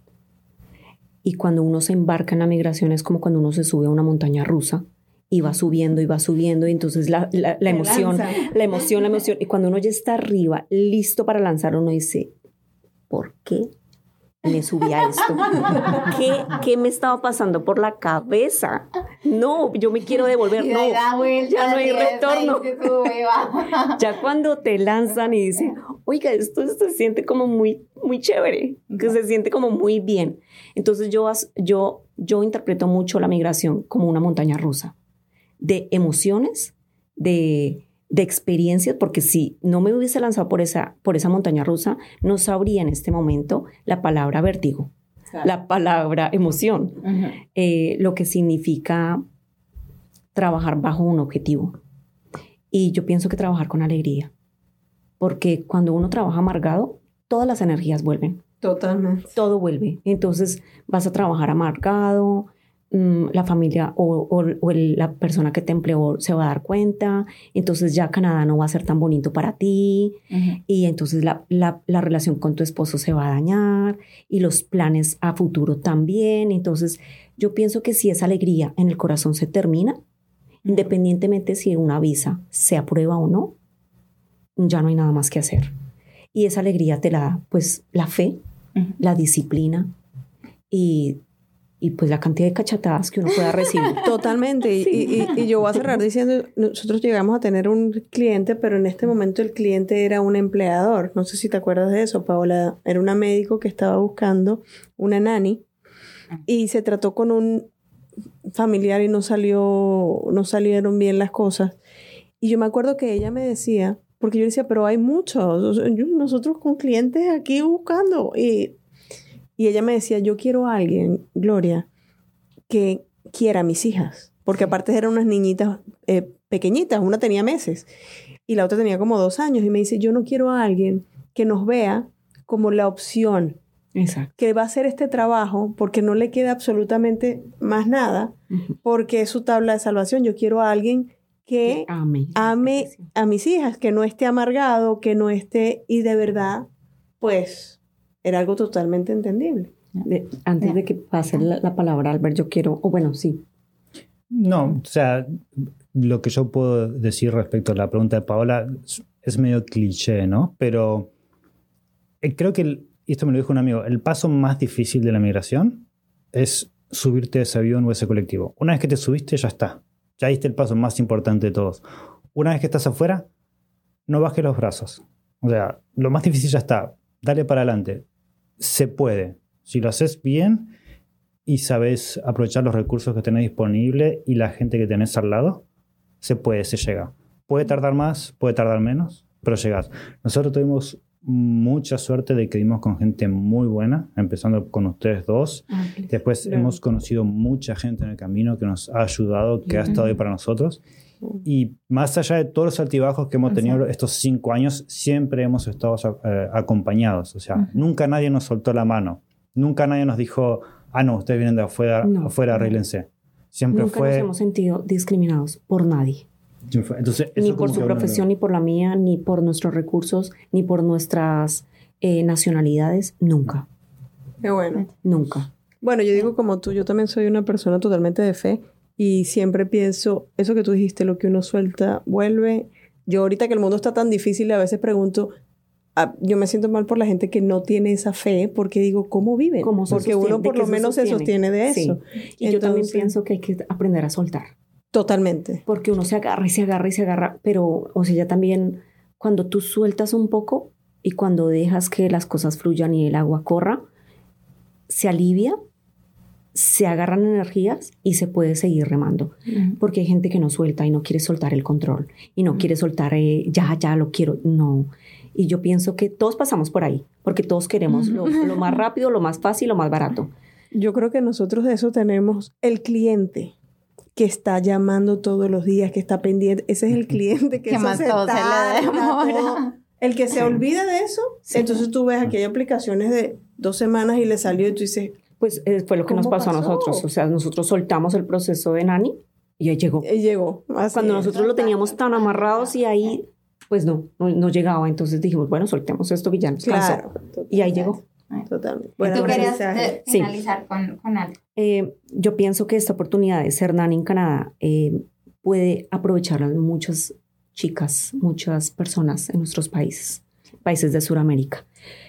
Y cuando uno se embarca en la migración es como cuando uno se sube a una montaña rusa y va subiendo y va subiendo, y entonces la emoción, y cuando uno ya está arriba, listo para lanzar, uno dice, ¿por qué me subí a esto? ¿Qué me estaba pasando por la cabeza? No, yo me quiero devolver. No, ya no hay retorno. Ya cuando te lanzan y dicen, oiga, esto se siente como muy, muy chévere, que se siente como muy bien. Entonces yo interpreto mucho la migración como una montaña rusa de emociones, de experiencias, porque si no me hubiese lanzado por esa montaña rusa, no sabría en este momento la palabra vértigo, claro, la palabra emoción, lo que significa trabajar bajo un objetivo. Y yo pienso que trabajar con alegría, porque cuando uno trabaja amargado, todas las energías vuelven. Totalmente. Todo vuelve. Entonces vas a trabajar amargado, la familia o la persona que te empleó se va a dar cuenta, entonces ya Canadá no va a ser tan bonito para ti, y entonces la relación con tu esposo se va a dañar y los planes a futuro también. Entonces yo pienso que si esa alegría en el corazón se termina, independientemente si una visa se aprueba o no, ya no hay nada más que hacer. Y esa alegría te la da pues la fe, la disciplina y pues la cantidad de cachatadas que uno pueda recibir. Totalmente. Sí. Y yo voy a cerrar diciendo, nosotros llegamos a tener un cliente, pero en este momento el cliente era un empleador. No sé si te acuerdas de eso, Paola. Era una médico que estaba buscando una nanny y se trató con un familiar y no salieron bien las cosas. Y yo me acuerdo que ella me decía, porque yo decía, pero hay muchos, nosotros con clientes aquí buscando. Y ella me decía, yo quiero a alguien, Gloria, que quiera a mis hijas. Porque aparte eran unas niñitas pequeñitas, una tenía meses y la otra tenía como 2 años. Y me dice, yo no quiero a alguien que nos vea como la opción. Exacto. Que va a hacer este trabajo porque no le queda absolutamente más nada, porque es su tabla de salvación. Yo quiero a alguien que ame a mis hijas, que no esté amargado, que no esté... Y de verdad, pues... Era algo totalmente entendible. Antes de que pase la palabra, Albert, yo quiero... sí. No, o sea, lo que yo puedo decir respecto a la pregunta de Paola es medio cliché, ¿no? Pero creo que, y esto me lo dijo un amigo, el paso más difícil de la migración es subirte a ese avión o ese colectivo. Una vez que te subiste, ya está. Ya diste el paso más importante de todos. Una vez que estás afuera, no bajes los brazos. O sea, lo más difícil ya está. Dale para adelante. Se puede. Si lo haces bien y sabes aprovechar los recursos que tenés disponibles y la gente que tenés al lado, se puede, se llega. Puede tardar más, puede tardar menos, pero llegás. Nosotros tuvimos mucha suerte de que dimos con gente muy buena, empezando con ustedes dos. Después hemos conocido mucha gente en el camino que nos ha ayudado, que ha estado ahí para nosotros. Y más allá de todos los altibajos que hemos tenido estos 5 años, siempre hemos estado acompañados. O sea, nunca nadie nos soltó la mano. Nunca nadie nos dijo, no, ustedes vienen de afuera, arréglense. Siempre nunca nos hemos sentido discriminados por nadie. Entonces, ni por su profesión, ni por la mía, ni por nuestros recursos, ni por nuestras nacionalidades. Nunca. Qué bueno. Nunca. Bueno, yo digo como tú, yo también soy una persona totalmente de fe. Y siempre pienso, eso que tú dijiste, lo que uno suelta, vuelve. Yo ahorita que el mundo está tan difícil, a veces pregunto, yo me siento mal por la gente que no tiene esa fe, porque digo, ¿cómo viven? Porque uno por lo menos se sostiene de eso. Sí. Y yo también pienso que hay que aprender a soltar. Totalmente. Porque uno se agarra y se agarra y se agarra, pero, o sea, ya también, cuando tú sueltas un poco y cuando dejas que las cosas fluyan y el agua corra, se alivia, se agarran energías y se puede seguir remando. Porque hay gente que no suelta y no quiere soltar el control y no quiere soltar, ya lo quiero, no. Y yo pienso que todos pasamos por ahí, porque todos queremos lo más rápido, lo más fácil, lo más barato. Yo creo que nosotros de eso tenemos el cliente que está llamando todos los días, que está pendiente. Ese es el cliente que más todo se le demora. El que se olvida de eso, entonces tú ves aquí hay aplicaciones de 2 semanas y le salió y tú dices... Pues fue lo que nos pasó a nosotros. O sea, nosotros soltamos el proceso de Nanny y ahí llegó. Cuando nosotros lo teníamos tan amarrados y ahí, pues no llegaba. Entonces dijimos, bueno, soltemos esto que ya nos cansó. Y ahí llegó. Totalmente. Bueno, ¿tú querías finalizar con algo? Yo pienso que esta oportunidad de ser Nanny en Canadá puede aprovechar a muchas chicas, muchas personas en nuestros países de Sudamérica.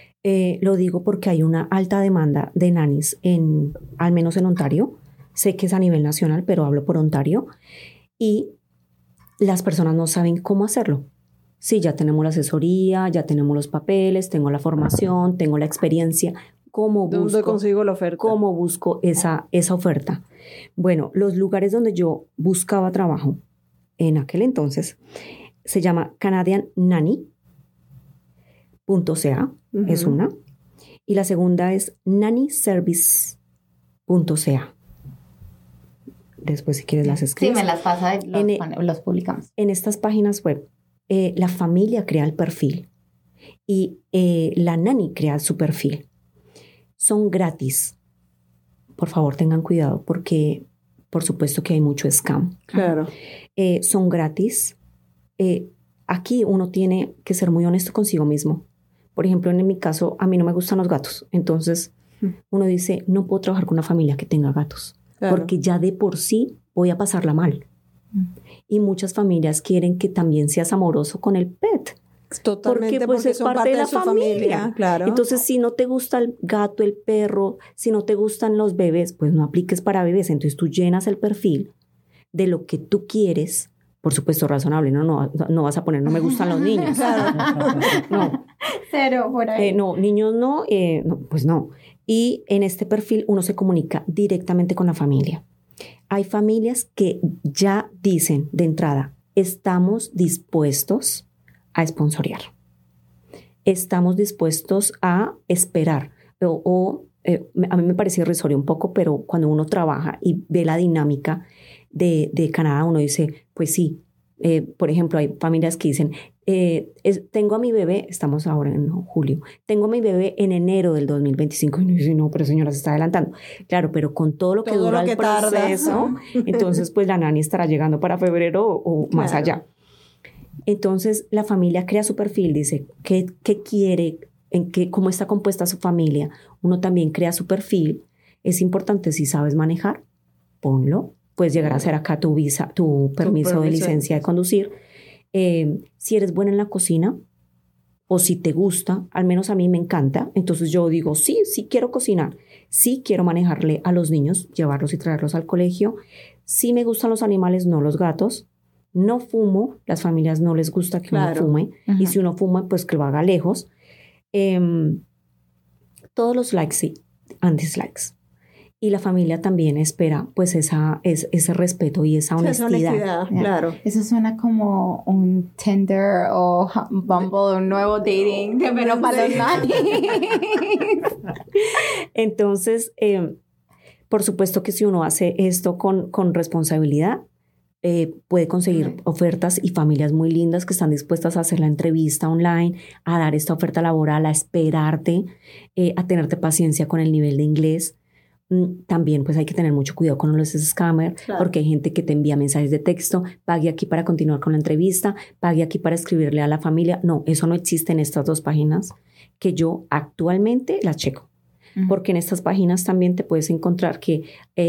Lo digo porque hay una alta demanda de nannies, al menos en Ontario. Sé que es a nivel nacional, pero hablo por Ontario. Y las personas no saben cómo hacerlo. Sí, ya tenemos la asesoría, ya tenemos los papeles, tengo la formación, tengo la experiencia. ¿Dónde consigo la oferta? ¿Cómo busco esa oferta? Bueno, los lugares donde yo buscaba trabajo en aquel entonces se llama CanadianNanny.ca, es una. Y la segunda es nannyservice.ca. Después, si quieres, las escribes. Sí, me las pasa y los publicamos. En estas páginas web, la familia crea el perfil y la nanny crea su perfil. Son gratis. Por favor, tengan cuidado porque por supuesto que hay mucho scam. Claro. Son gratis. Aquí uno tiene que ser muy honesto consigo mismo. Por ejemplo, en mi caso, a mí no me gustan los gatos. Entonces, uno dice, no puedo trabajar con una familia que tenga gatos. Claro. Porque ya de por sí voy a pasarla mal. Y muchas familias quieren que también seas amoroso con el pet. Totalmente, porque es parte de la familia. Claro. Entonces, si no te gusta el gato, el perro, si no te gustan los bebés, pues no apliques para bebés. Entonces, tú llenas el perfil de lo que tú quieres. Por supuesto, razonable, no vas a poner, no me gustan los niños. No. Cero por ahí. No, niños no, pues no. Y en este perfil uno se comunica directamente con la familia. Hay familias que ya dicen de entrada, estamos dispuestos a sponsorear. Estamos dispuestos a esperar. A mí me parece irrisorio un poco, pero cuando uno trabaja y ve la dinámica de Canadá, uno dice, pues sí. Por ejemplo, hay familias que dicen, tengo a mi bebé, estamos ahora en julio, tengo a mi bebé en enero del 2025. Y uno dice, no, pero señora, se está adelantando. Claro, pero con todo lo que dura el proceso, entonces pues la nani estará llegando para febrero o más allá. Entonces la familia crea su perfil, dice, ¿qué quiere? ¿Cómo está compuesta su familia? Uno también crea su perfil. Es importante, si sabes manejar, ponlo. Puedes llegar a hacer acá tu permiso de licencia de conducir. Si eres buena en la cocina o si te gusta, al menos a mí me encanta, entonces yo digo, sí quiero cocinar, sí quiero manejarle a los niños, llevarlos y traerlos al colegio, sí me gustan los animales, no los gatos, no fumo, las familias no les gusta que uno fume, y si uno fuma, pues que lo haga lejos. Todos los likes and dislikes. Y la familia también espera pues ese respeto y esa honestidad. Claro. Eso suena como un Tinder o Bumble, un nuevo dating, pero para los nannies. Entonces, por supuesto que si uno hace esto con responsabilidad, puede conseguir ofertas y familias muy lindas que están dispuestas a hacer la entrevista online, a dar esta oferta laboral, a esperarte, a tenerte paciencia con el nivel de inglés. También pues hay que tener mucho cuidado con los scammers, porque hay gente que te envía mensajes de texto, pague aquí para continuar con la entrevista, pague aquí para escribirle a la familia. No, eso no existe en estas dos páginas que yo actualmente las checo, porque en estas páginas también te puedes encontrar que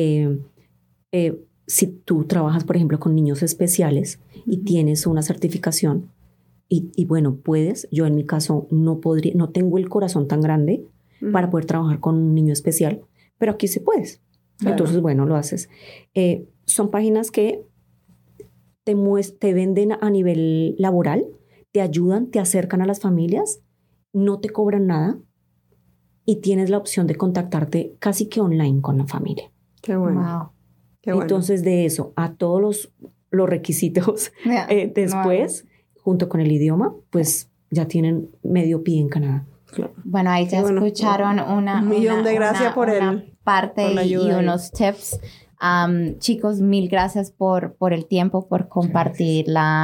si tú trabajas, por ejemplo, con niños especiales y tienes una certificación y bueno, puedes, yo en mi caso no tengo el corazón tan grande para poder trabajar con un niño especial, pero aquí sí puedes. Claro. Entonces, bueno, lo haces. Son páginas que te venden a nivel laboral, te ayudan, te acercan a las familias, no te cobran nada y tienes la opción de contactarte casi que online con la familia. Qué bueno. Wow. Qué bueno. Entonces, de eso a todos los requisitos después, junto con el idioma, pues ya tienen medio pie en Canadá. Bueno, ahí ya escucharon un millón de gracias por parte y unos tips. Chicos, mil gracias por el tiempo, por compartir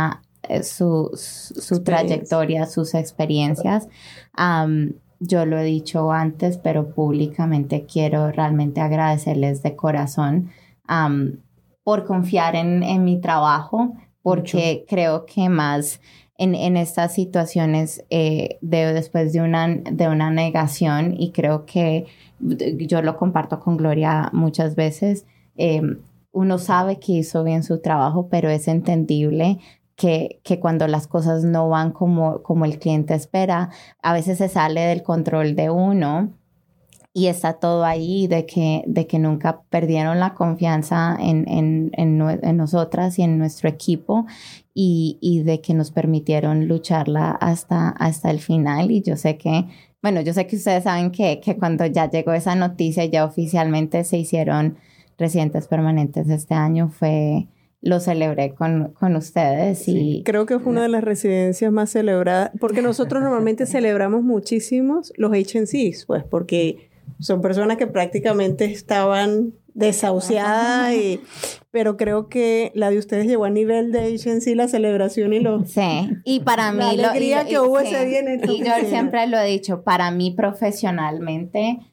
su trayectoria, sus experiencias. Yo lo he dicho antes, pero públicamente quiero realmente agradecerles de corazón por confiar en mi trabajo, porque creo que más en estas situaciones después de una negación, y creo que yo lo comparto con Gloria muchas veces, uno sabe que hizo bien su trabajo, pero es entendible que cuando las cosas no van como el cliente espera, a veces se sale del control de uno y está todo ahí de que nunca perdieron la confianza en nosotras y en nuestro equipo y de que nos permitieron lucharla hasta el final. Y yo sé que ustedes saben que cuando ya llegó esa noticia, ya oficialmente se hicieron residentes permanentes este año, lo celebré con ustedes. Sí, y creo que fue una de las residencias más celebradas, porque nosotros normalmente celebramos muchísimos los HNCs, pues, porque son personas que prácticamente estaban desahuciadas, pero creo que la de ustedes llegó a nivel de HNC, la celebración y Sí, y para mí... La alegría que hubo ese día en el y yo siempre lo he dicho, para mí profesionalmente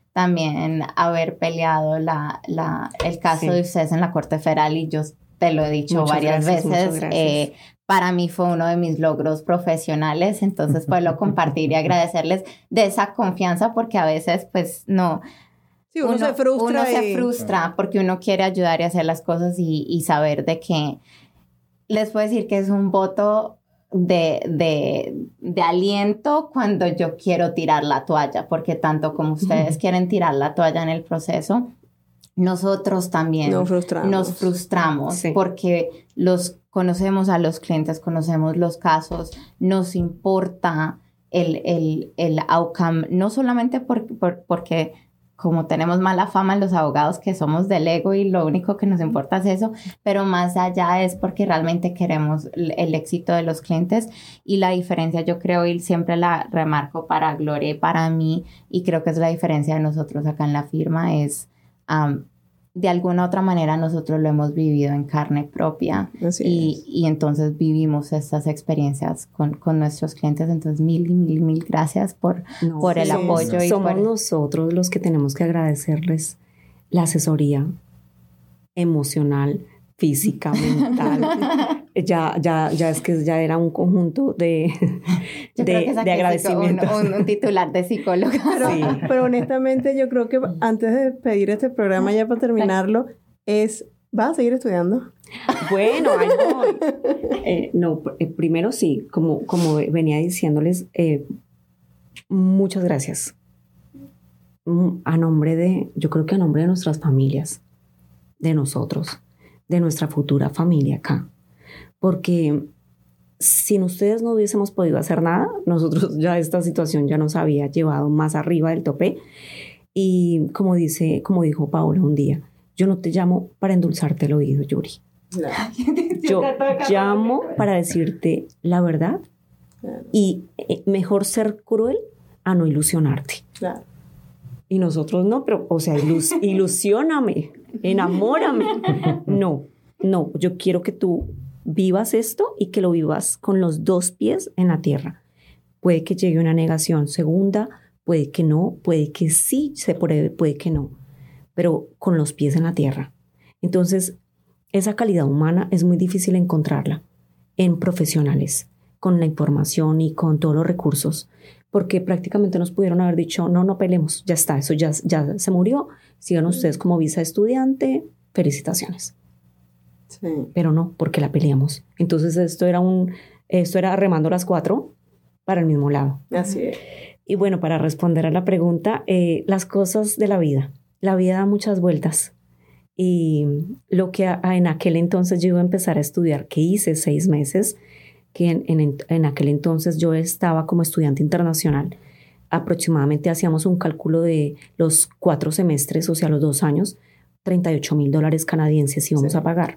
también haber peleado el caso de ustedes en la Corte Federal, y yo te lo he dicho varias veces. Para mí fue uno de mis logros profesionales, entonces poderlo compartir y agradecerles de esa confianza, porque a veces pues no... Sí, uno se frustra. Uno se frustra porque uno quiere ayudar y hacer las cosas y saber de que les puedo decir que es un voto de aliento cuando yo quiero tirar la toalla, porque tanto como ustedes quieren tirar la toalla en el proceso, nosotros también nos frustramos sí. Porque conocemos a los clientes, conocemos los casos, nos importa el outcome, no solamente porque como tenemos mala fama los abogados que somos del ego y lo único que nos importa es eso, pero más allá es porque realmente queremos el éxito de los clientes. Y la diferencia, yo creo, y siempre la remarco para Gloria y para mí, y creo que es la diferencia de nosotros acá en la firma, es de alguna otra manera nosotros lo hemos vivido en carne propia y entonces vivimos estas experiencias con nuestros clientes. Entonces mil gracias por el apoyo. Somos nosotros los que tenemos que agradecerles la asesoría emocional, física, mental. ya es que ya era un conjunto de agradecimiento. Un titular de psicóloga. Pero honestamente yo creo que antes de pedir este programa ya para terminarlo ¿vas a seguir estudiando? Bueno, ahí voy. Primero sí, como venía diciéndoles, muchas gracias. Yo creo que a nombre de nuestras familias, de nosotros, de nuestra futura familia acá. Porque sin ustedes no hubiésemos podido hacer nada. Nosotros ya esta situación ya nos había llevado más arriba del tope. Y como dijo Paola un día, yo no te llamo para endulzarte el oído, Yuri. No. Yo llamo para decirte la verdad y mejor ser cruel a no ilusionarte. Claro. Y nosotros no, pero, o sea, ilusióname, enamórame. No, yo quiero que tú vivas esto y que lo vivas con los 2 pies en la tierra. Puede que llegue una negación segunda, puede que no, puede que sí se pruebe, puede que no, pero con los pies en la tierra. Entonces, esa calidad humana es muy difícil encontrarla en profesionales, con la información y con todos los recursos, porque prácticamente nos pudieron haber dicho, no peleemos, ya está, eso ya se murió, sigan ustedes como visa estudiante, felicitaciones. Sí. Pero no, porque la peleamos. Entonces esto era remando las 4 para el mismo lado. Así es. Y bueno, para responder a la pregunta, las cosas de la vida da muchas vueltas. Y lo que en aquel entonces yo iba a empezar a estudiar, que hice 6 meses, que en aquel entonces yo estaba como estudiante internacional, aproximadamente hacíamos un cálculo de los 4 semestres, o sea, los 2 años, $38,000 canadienses íbamos a pagar.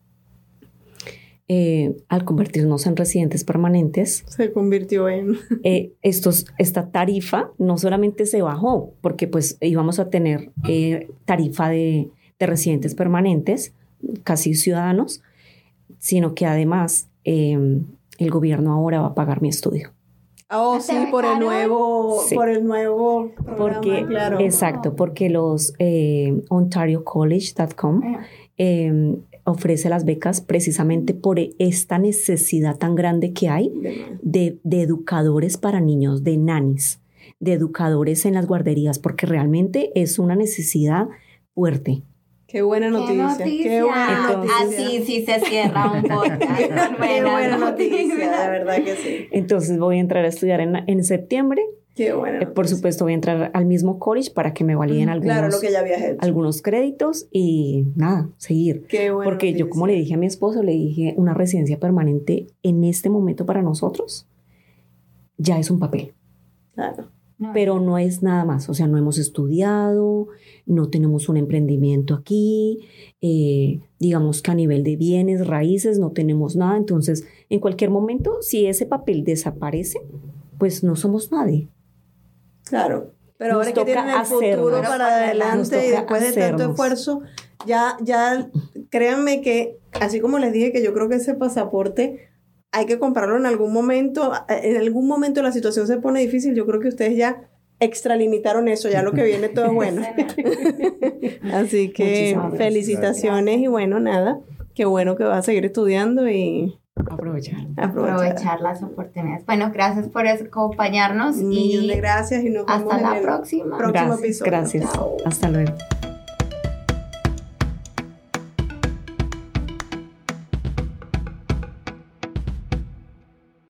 Al convertirnos en residentes permanentes, se convirtió en... esta tarifa no solamente se bajó, porque pues íbamos a tener tarifa de residentes permanentes, casi ciudadanos, sino que además el gobierno ahora va a pagar mi estudio. Oh, sí, por el nuevo programa, porque, claro. Exacto, porque los OntarioCollege.com ofrece las becas precisamente por esta necesidad tan grande que hay de educadores para niños, de nannies, de educadores en las guarderías, porque realmente es una necesidad fuerte. Qué buena noticia. Qué buena noticia. Así sí se cierra un podcast. Qué buena noticia, de verdad que sí. Entonces voy a entrar a estudiar en septiembre. Qué buena por supuesto voy a entrar al mismo college para que me validen lo que ya habías hecho. Algunos créditos y nada, seguir. Qué buena Porque noticia. Yo, como le dije a mi esposo, le dije, una residencia permanente en este momento para nosotros ya es un papel. Claro. Pero no es nada más, o sea, no hemos estudiado, no tenemos un emprendimiento aquí, digamos que a nivel de bienes, raíces, no tenemos nada. Entonces, en cualquier momento, si ese papel desaparece, pues no somos nadie. Claro, pero ahora que tienen el futuro para adelante y después de tanto esfuerzo, ya créanme que, así como les dije que yo creo que ese pasaporte hay que comprarlo en algún momento la situación se pone difícil, yo creo que ustedes ya extralimitaron eso, ya lo que viene todo es bueno. Así que felicitaciones y bueno, nada, qué bueno que vas a seguir estudiando y aprovechar las oportunidades. Bueno, gracias por acompañarnos. Un millón de gracias y nos vemos hasta la próxima. Próximo episodio. Gracias. Chao. Hasta luego.